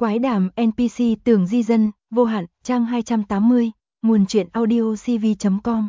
Quái đàm NPC Tường Di Dân, vô hạn, trang 280, nguồn truyện audio cv.com.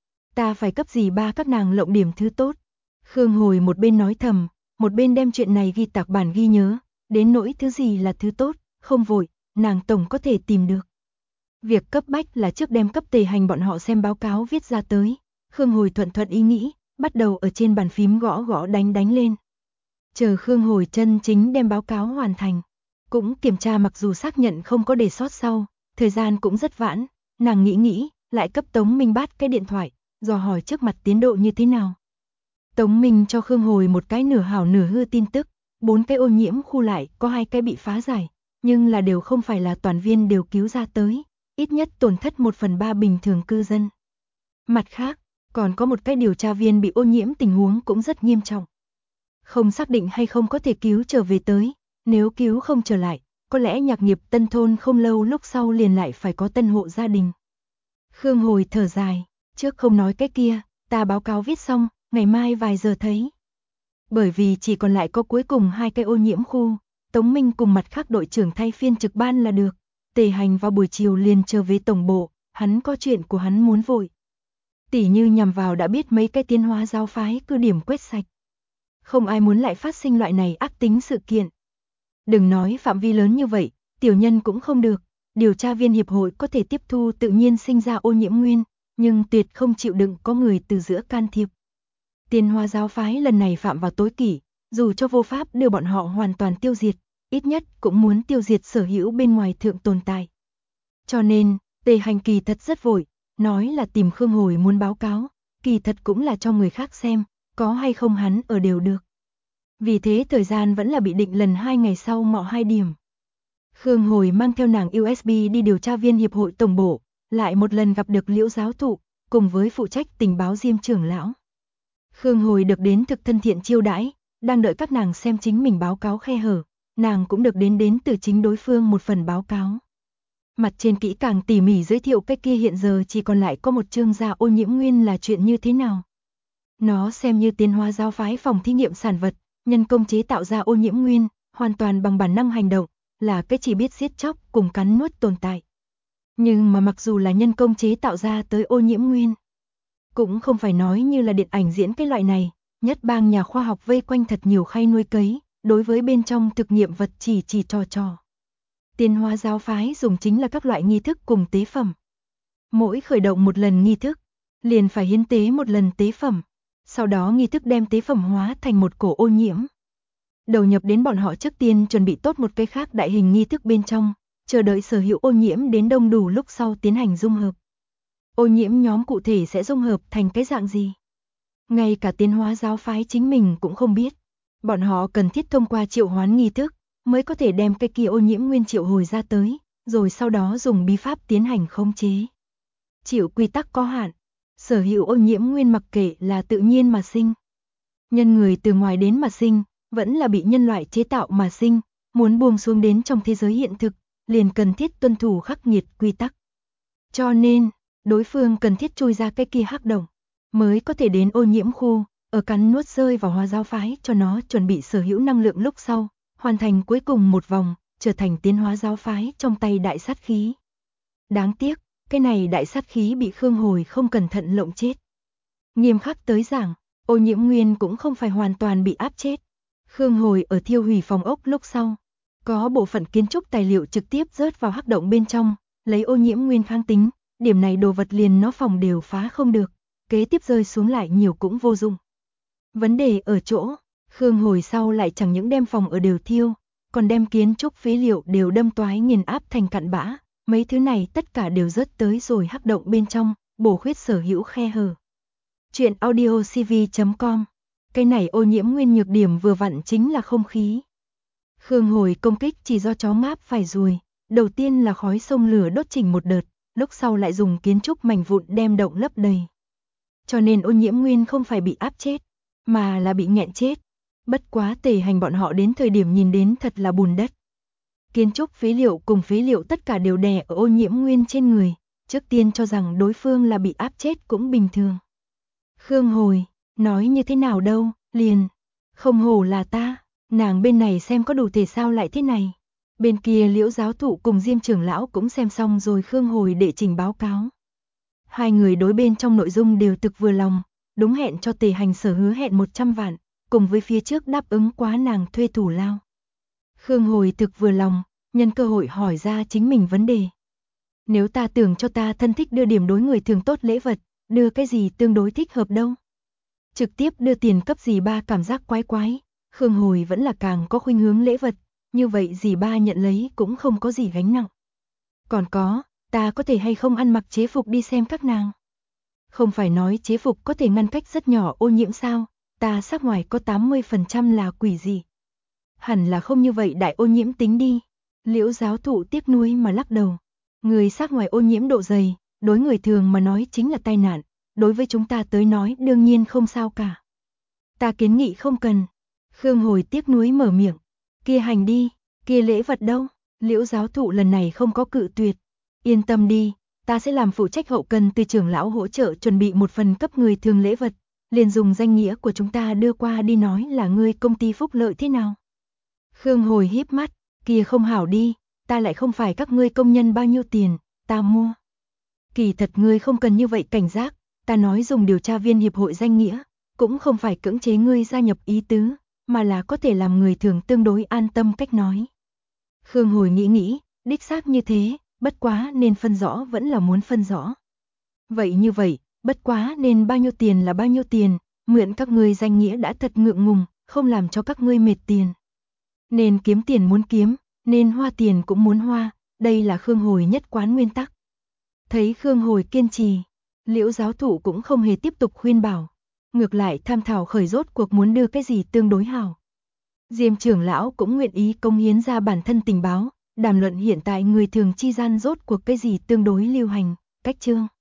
Ta phải cấp gì ba các nàng lộng điểm thứ tốt. Khương Hồi một bên nói thầm, một bên đem chuyện này ghi tạc bản ghi nhớ, đến nỗi thứ gì là thứ tốt, không vội, nàng tổng có thể tìm được. Việc cấp bách là trước đem cấp Tề Hành bọn họ xem báo cáo viết ra tới. Khương Hồi thuận thuận ý nghĩ, bắt đầu ở trên bàn phím gõ gõ đánh lên. Chờ Khương Hồi chân chính đem báo cáo hoàn thành, cũng kiểm tra mặc dù xác nhận không có để sót sau, thời gian cũng rất vãn, nàng nghĩ, lại cấp Tống Minh Bát cái điện thoại, dò hỏi trước mặt tiến độ như thế nào. Tống Minh cho Khương Hồi một cái nửa hảo nửa hư tin tức, 4 cái ô nhiễm khu lại, có 2 cái bị phá giải, nhưng là đều không phải là toàn viên đều cứu ra tới, ít nhất tổn thất 1/3 bình thường cư dân. Mặt khác, còn có một cái điều tra viên bị ô nhiễm tình huống cũng rất nghiêm trọng. Không xác định hay không có thể cứu trở về tới, nếu cứu không trở lại, có lẽ Nhạc Nghiệp Tân thôn không lâu lúc sau liền lại phải có tân hộ gia đình. Khương Hồi thở dài, trước không nói cái kia, ta báo cáo viết xong, ngày mai vài giờ thấy. Bởi vì chỉ còn lại có cuối cùng 2 cái ô nhiễm khu, Tống Minh cùng mặt khác đội trưởng thay phiên trực ban là được. Tề Hành vào buổi chiều liền trở về tổng bộ, hắn có chuyện của hắn muốn vội. Tỉ như nhằm vào đã biết mấy cái tiến hóa giáo phái cứ điểm quét sạch. Không ai muốn lại phát sinh loại này ác tính sự kiện. Đừng nói phạm vi lớn như vậy, tiểu nhân cũng không được, điều tra viên hiệp hội có thể tiếp thu tự nhiên sinh ra ô nhiễm nguyên, nhưng tuyệt không chịu đựng có người từ giữa can thiệp. Tiến hóa giáo phái lần này phạm vào tối kỷ, dù cho vô pháp đưa bọn họ hoàn toàn tiêu diệt, ít nhất cũng muốn tiêu diệt sở hữu bên ngoài thượng tồn tại. Cho nên, Tề Hành kỳ thật rất vội, nói là tìm Khương Hồi muốn báo cáo, kỳ thật cũng là cho người khác xem, có hay không hắn ở đều được. Vì thế thời gian vẫn là bị định lần 2 ngày sau mọ 2 điểm. Khương Hồi mang theo nàng USB đi điều tra viên hiệp hội tổng bộ, lại một lần gặp được Liễu giáo thụ, cùng với phụ trách tình báo Diêm trưởng lão. Khương Hồi được đến thực thân thiện chiêu đãi, đang đợi các nàng xem chính mình báo cáo khe hở, nàng cũng được đến từ chính đối phương một phần báo cáo. Mặt trên kỹ càng tỉ mỉ giới thiệu cái kia hiện giờ chỉ còn lại có một chương ra ô nhiễm nguyên là chuyện như thế nào. Nó xem như tiến hóa giáo phái phòng thí nghiệm sản vật, nhân công chế tạo ra ô nhiễm nguyên, hoàn toàn bằng bản năng hành động, là cái chỉ biết giết chóc cùng cắn nuốt tồn tại. Nhưng mà mặc dù là nhân công chế tạo ra tới ô nhiễm nguyên, cũng không phải nói như là điện ảnh diễn cái loại này, nhất bang nhà khoa học vây quanh thật nhiều khay nuôi cấy, đối với bên trong thực nghiệm vật chỉ trò. Tiến hóa giáo phái dùng chính là các loại nghi thức cùng tế phẩm. Mỗi khởi động một lần nghi thức, liền phải hiến tế một lần tế phẩm, sau đó nghi thức đem tế phẩm hóa thành một cổ ô nhiễm. Đầu nhập đến bọn họ trước tiên chuẩn bị tốt một cái khác đại hình nghi thức bên trong, chờ đợi sở hữu ô nhiễm đến đông đủ lúc sau tiến hành dung hợp. Ô nhiễm nhóm cụ thể sẽ dung hợp thành cái dạng gì? Ngay cả tiến hóa giáo phái chính mình cũng không biết. Bọn họ cần thiết thông qua triệu hoán nghi thức, mới có thể đem cái kia ô nhiễm nguyên triệu hồi ra tới, rồi sau đó dùng bí pháp tiến hành khống chế. Chịu quy tắc có hạn, sở hữu ô nhiễm nguyên mặc kệ là tự nhiên mà sinh, nhân người từ ngoài đến mà sinh, vẫn là bị nhân loại chế tạo mà sinh, muốn buông xuống đến trong thế giới hiện thực, liền cần thiết tuân thủ khắc nghiệt quy tắc. Cho nên, đối phương cần thiết chui ra cái kia hắc động, mới có thể đến ô nhiễm khu, ở cắn nuốt rơi vào hóa giáo phái cho nó chuẩn bị sở hữu năng lượng lúc sau, hoàn thành cuối cùng một vòng, trở thành tiến hóa giáo phái trong tay đại sát khí. Đáng tiếc, cái này đại sát khí bị Khương Hồi không cẩn thận lộng chết. Nghiêm khắc tới giảng, ô nhiễm nguyên cũng không phải hoàn toàn bị áp chết. Khương Hồi ở thiêu hủy phòng ốc lúc sau, có bộ phận kiến trúc tài liệu trực tiếp rớt vào hắc động bên trong, lấy ô nhiễm nguyên kháng tính, điểm này đồ vật liền nó phòng đều phá không được, kế tiếp rơi xuống lại nhiều cũng vô dụng. Vấn đề ở chỗ, Khương Hồi sau lại chẳng những đem phòng ở đều thiêu, còn đem kiến trúc phế liệu đều đâm toái nghiền áp thành cặn bã, mấy thứ này tất cả đều rớt tới rồi hắc động bên trong, bổ khuyết sở hữu khe hở. Chuyện audio cv.com. Cái này ô nhiễm nguyên nhược điểm vừa vặn chính là không khí. Khương Hồi công kích chỉ do chó ngáp phải ruồi, đầu tiên là khói sông lửa đốt chỉnh một đợt, lúc sau lại dùng kiến trúc mảnh vụn đem động lấp đầy. Cho nên ô nhiễm nguyên không phải bị áp chết, mà là bị nghẹn chết. Bất quá Tề Hành bọn họ đến thời điểm nhìn đến thật là bùn đất. Kiến trúc phế liệu cùng phế liệu tất cả đều đè ở ô nhiễm nguyên trên người, trước tiên cho rằng đối phương là bị áp chết cũng bình thường. Khương Hồi, nói như thế nào đâu, liền, không hổ là ta, nàng bên này xem có đủ thể sao lại thế này. Bên kia Liễu giáo thụ cùng Diêm trưởng lão cũng xem xong rồi Khương Hồi đệ trình báo cáo. Hai người đối bên trong nội dung đều thực vừa lòng, đúng hẹn cho Tề Hành Sở hứa hẹn 100 vạn, cùng với phía trước đáp ứng quá nàng thuê thủ lao. Khương Hồi thực vừa lòng, nhân cơ hội hỏi ra chính mình vấn đề. Nếu ta tưởng cho ta thân thích đưa điểm đối người thường tốt lễ vật, đưa cái gì tương đối thích hợp đâu? Trực tiếp đưa tiền cấp dì ba cảm giác quái quái, Khương Hồi vẫn là càng có khuynh hướng lễ vật, như vậy dì ba nhận lấy cũng không có gì gánh nặng. Còn có, ta có thể hay không ăn mặc chế phục đi xem các nàng? Không phải nói chế phục có thể ngăn cách rất nhỏ ô nhiễm sao, ta sắc ngoài có 80% là quỷ gì. Hẳn là không như vậy đại ô nhiễm tính đi. Liễu giáo thụ tiếc nuối mà lắc đầu. Người sắc ngoài ô nhiễm độ dày, đối người thường mà nói chính là tai nạn, đối với chúng ta tới nói đương nhiên không sao cả. Ta kiến nghị không cần. Khương Hồi tiếc nuối mở miệng. Kia hành đi, kia lễ vật đâu? Liễu giáo thụ lần này không có cự tuyệt. Yên tâm đi, ta sẽ làm phụ trách hậu cần từ trưởng lão hỗ trợ chuẩn bị một phần cấp người thường lễ vật, liền dùng danh nghĩa của chúng ta đưa qua đi nói là ngươi công ty phúc lợi thế nào. Khương Hồi híp mắt, kia không hảo đi, ta lại không phải các ngươi công nhân bao nhiêu tiền, ta mua. Kỳ thật ngươi không cần như vậy cảnh giác, ta nói dùng điều tra viên hiệp hội danh nghĩa, cũng không phải cưỡng chế ngươi gia nhập ý tứ, mà là có thể làm người thường tương đối an tâm cách nói. Khương Hồi nghĩ, đích xác như thế, bất quá nên phân rõ vẫn là muốn phân rõ. Vậy như vậy, bất quá nên bao nhiêu tiền là bao nhiêu tiền, mượn các ngươi danh nghĩa đã thật ngượng ngùng, không làm cho các ngươi mệt tiền. Nên kiếm tiền muốn kiếm, nên hoa tiền cũng muốn hoa, đây là Khương Hồi nhất quán nguyên tắc. Thấy Khương Hồi kiên trì, Liễu giáo thụ cũng không hề tiếp tục khuyên bảo, ngược lại tham thảo khởi rốt cuộc muốn đưa cái gì tương đối hảo. Diêm trưởng lão cũng nguyện ý công hiến ra bản thân tình báo, đàm luận hiện tại người thường chi gian rốt cuộc cái gì tương đối lưu hành, cách chương.